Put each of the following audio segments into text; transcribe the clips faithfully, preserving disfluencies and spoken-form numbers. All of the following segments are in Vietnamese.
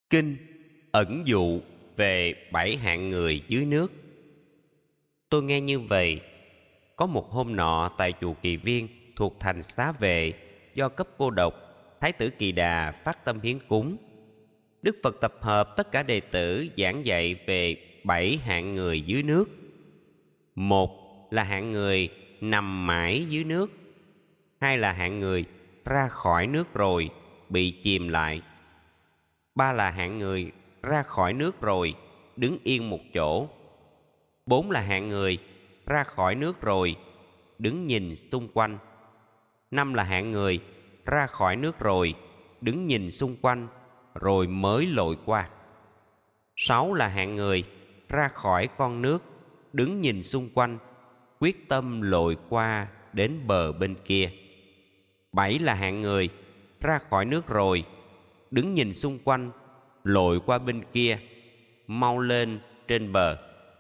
Kinh ẩn dụ về bảy hạng người dưới nước. Tôi nghe như vậy: có một hôm nọ tại chùa Kỳ Viên thuộc thành Xá Vệ, do cấp cô độc, Thái tử Kỳ Đà phát tâm hiến cúng. Đức Phật tập hợp tất cả đệ tử giảng dạy về bảy hạng người dưới nước. Một là hạng người nằm mãi dưới nước. Hai là hạng người ra khỏi nước rồi bị chìm lại. Ba là hạng người ra khỏi nước rồi đứng yên một chỗ. Bốn là hạng người ra khỏi nước rồi đứng nhìn xung quanh. Năm là hạng người ra khỏi nước rồi đứng nhìn xung quanh rồi mới lội qua. Sáu là hạng người ra khỏi con nước đứng nhìn xung quanh, quyết tâm lội qua đến bờ bên kia. Bảy là hạng người ra khỏi nước rồi đứng nhìn xung quanh, lội qua bên kia, mau lên trên bờ.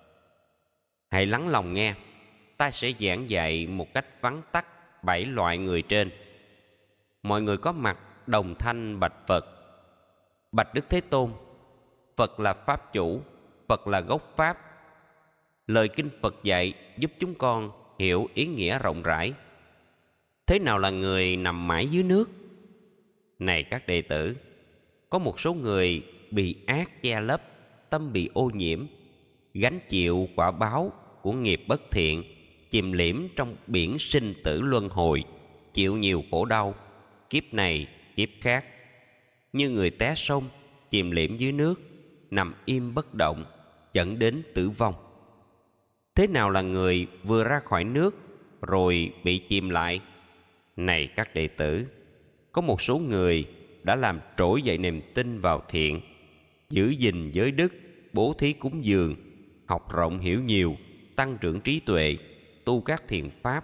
Hãy lắng lòng nghe, ta sẽ giảng dạy một cách vắn tắt bảy loại người trên. Mọi người có mặt đồng thanh bạch Phật: Bạch Đức Thế Tôn, Phật là Pháp chủ, Phật là gốc Pháp. Lời kinh Phật dạy giúp chúng con hiểu ý nghĩa rộng rãi. Thế nào là người nằm mãi dưới nước? Này các đệ tử, có một số người bị ác che lấp, tâm bị ô nhiễm, gánh chịu quả báo của nghiệp bất thiện, chìm liễm trong biển sinh tử luân hồi, chịu nhiều khổ đau, kiếp này kiếp khác, như người té sông, chìm liễm dưới nước, nằm im bất động, dẫn đến tử vong. Thế nào là người vừa ra khỏi nước rồi bị chìm lại? Này các đệ tử, có một số người đã làm trỗi dậy niềm tin vào thiện, giữ gìn giới đức, bố thí cúng dường, học rộng hiểu nhiều, tăng trưởng trí tuệ, tu các thiện pháp.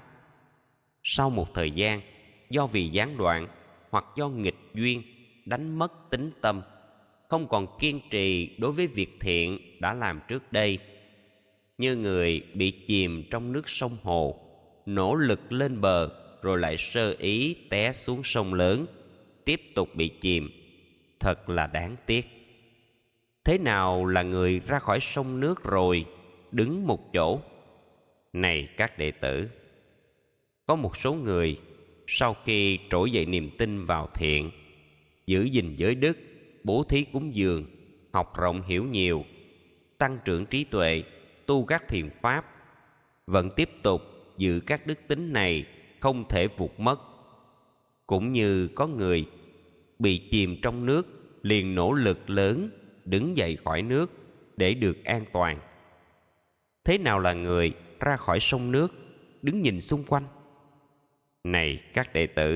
Sau một thời gian, do vì gián đoạn hoặc do nghịch duyên, đánh mất tín tâm, không còn kiên trì đối với việc thiện đã làm trước đây, như người bị chìm trong nước sông hồ, nỗ lực lên bờ rồi lại sơ ý té xuống sông lớn, tiếp tục bị chìm, thật là đáng tiếc. Thế nào là người ra khỏi sông nước rồi đứng một chỗ? Này các đệ tử, có một số người sau khi trỗi dậy niềm tin vào thiện, giữ gìn giới đức, bố thí cúng dường, học rộng hiểu nhiều, tăng trưởng trí tuệ, tu các thiện pháp, vẫn tiếp tục giữ các đức tính này không thể vụt mất. Cũng như có người bị chìm trong nước liền nỗ lực lớn đứng dậy khỏi nước để được an toàn. Thế nào là người ra khỏi sông nước đứng nhìn xung quanh? Này các đệ tử,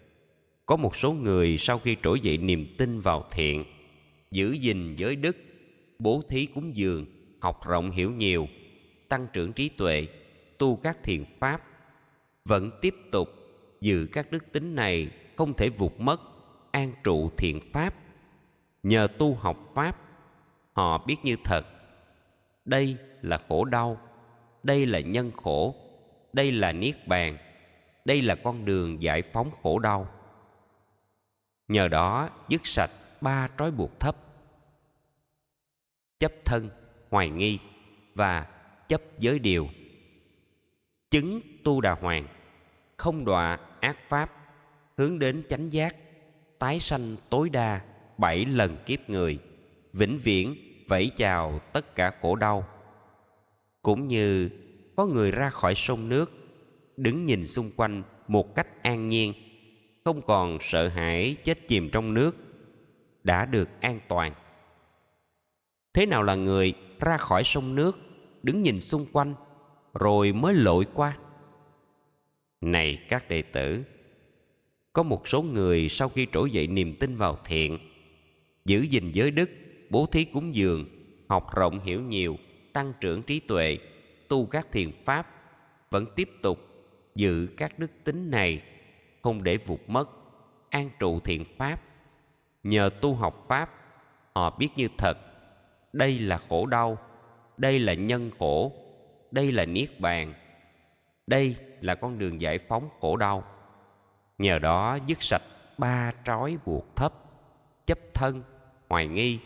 có một số người sau khi trỗi dậy niềm tin vào thiện, giữ gìn giới đức, bố thí cúng dường, học rộng hiểu nhiều, tăng trưởng trí tuệ, tu các thiện pháp, vẫn tiếp tục giữ các đức tính này không thể vụt mất, an trụ thiện pháp. Nhờ tu học pháp, họ biết như thật, đây là khổ đau, đây là nhân khổ, đây là niết bàn, đây là con đường giải phóng khổ đau. Nhờ đó dứt sạch ba trói buộc thấp: chấp thân, hoài nghi và chấp giới điều. Chứng tu đà hoàng, không đọa ác pháp, hướng đến chánh giác, tái sanh tối đa bảy lần kiếp người, vĩnh viễn vẫy chào tất cả khổ đau. Cũng như có người ra khỏi sông nước, đứng nhìn xung quanh một cách an nhiên, không còn sợ hãi chết chìm trong nước, đã được an toàn. Thế nào là người ra khỏi sông nước, đứng nhìn xung quanh, rồi mới lội qua? Này các đệ tử, có một số người sau khi trỗi dậy niềm tin vào thiện, giữ gìn giới đức, bố thí cúng dường, học rộng hiểu nhiều, tăng trưởng trí tuệ, tu các thiện pháp, vẫn tiếp tục giữ các đức tính này không để vụt mất, an trụ thiện pháp. Nhờ tu học pháp, họ biết như thật, đây là khổ đau, đây là nhân khổ, đây là niết bàn, đây là con đường giải phóng khổ đau. Nhờ đó dứt sạch ba trói buộc thấp: chấp thân, hoài nghi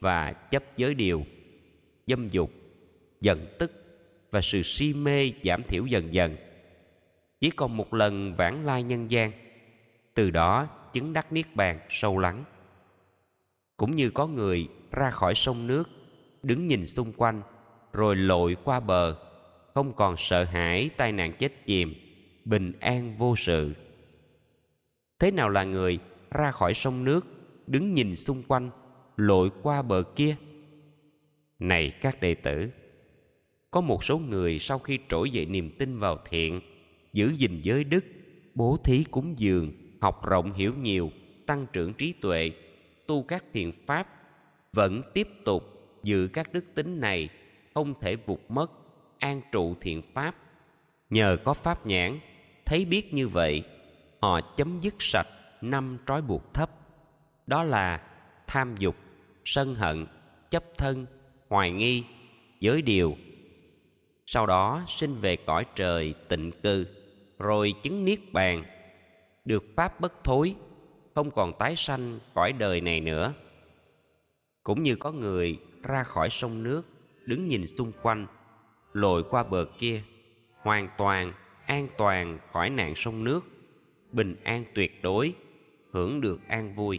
và chấp giới điều, dâm dục, giận tức và sự si mê giảm thiểu dần dần. Chỉ còn một lần vãng lai nhân gian, từ đó chứng đắc niết bàn sâu lắng. Cũng như có người ra khỏi sông nước, đứng nhìn xung quanh, rồi lội qua bờ, không còn sợ hãi tai nạn chết chìm, bình an vô sự. Thế nào là người ra khỏi sông nước, đứng nhìn xung quanh, lội qua bờ kia? Này các đệ tử, có một số người sau khi trỗi dậy niềm tin vào thiện, giữ gìn giới đức, bố thí cúng dường, học rộng hiểu nhiều, tăng trưởng trí tuệ, tu các thiện pháp, vẫn tiếp tục giữ các đức tính này, không thể vụt mất, an trụ thiện pháp. Nhờ có pháp nhãn, thấy biết như vậy, họ chấm dứt sạch năm trói buộc thấp. Đó là tham dục, sân hận, chấp thân, hoài nghi, giới điều. Sau đó sinh về cõi trời tịnh cư, rồi chứng niết bàn, được pháp bất thối, không còn tái sanh cõi đời này nữa. Cũng như có người ra khỏi sông nước, đứng nhìn xung quanh, lội qua bờ kia, hoàn toàn an toàn khỏi nạn sông nước, bình an tuyệt đối, hưởng được an vui.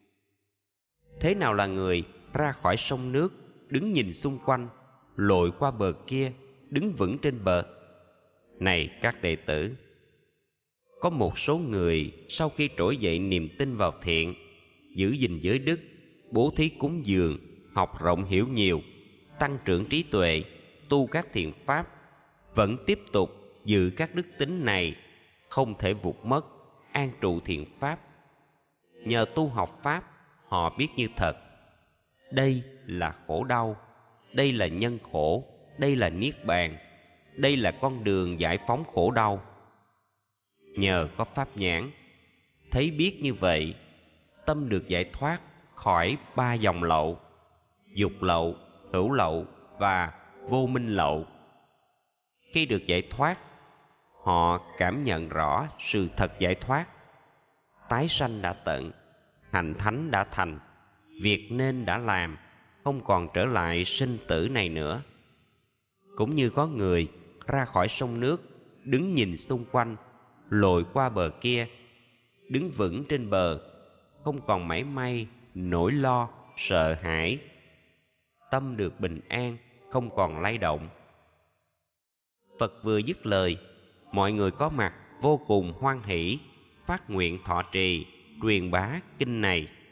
Thế nào là người ra khỏi sông nước, đứng nhìn xung quanh, lội qua bờ kia, đứng vững trên bờ? Này các đệ tử, có một số người sau khi trỗi dậy niềm tin vào thiện, giữ gìn giới đức, bố thí cúng dường, học rộng hiểu nhiều, tăng trưởng trí tuệ, tu các thiện pháp, vẫn tiếp tục giữ các đức tính này, không thể vụt mất, an trụ thiện pháp. Nhờ tu học pháp, họ biết như thật, đây là khổ đau, đây là nhân khổ, đây là niết bàn, đây là con đường giải phóng khổ đau. Nhờ có pháp nhãn, thấy biết như vậy, tâm được giải thoát khỏi ba dòng lậu: dục lậu, hữu lậu và vô minh lậu. Khi được giải thoát, họ cảm nhận rõ sự thật giải thoát. Tái sanh đã tận, hành thánh đã thành, việc nên đã làm, không còn trở lại sinh tử này nữa. Cũng như có người ra khỏi sông nước, đứng nhìn xung quanh, lội qua bờ kia, đứng vững trên bờ, không còn mảy may nỗi lo, sợ hãi. Tâm được bình an, không còn lay động. Phật vừa dứt lời, mọi người có mặt vô cùng hoan hỷ, phát nguyện thọ trì, truyền bá kinh này.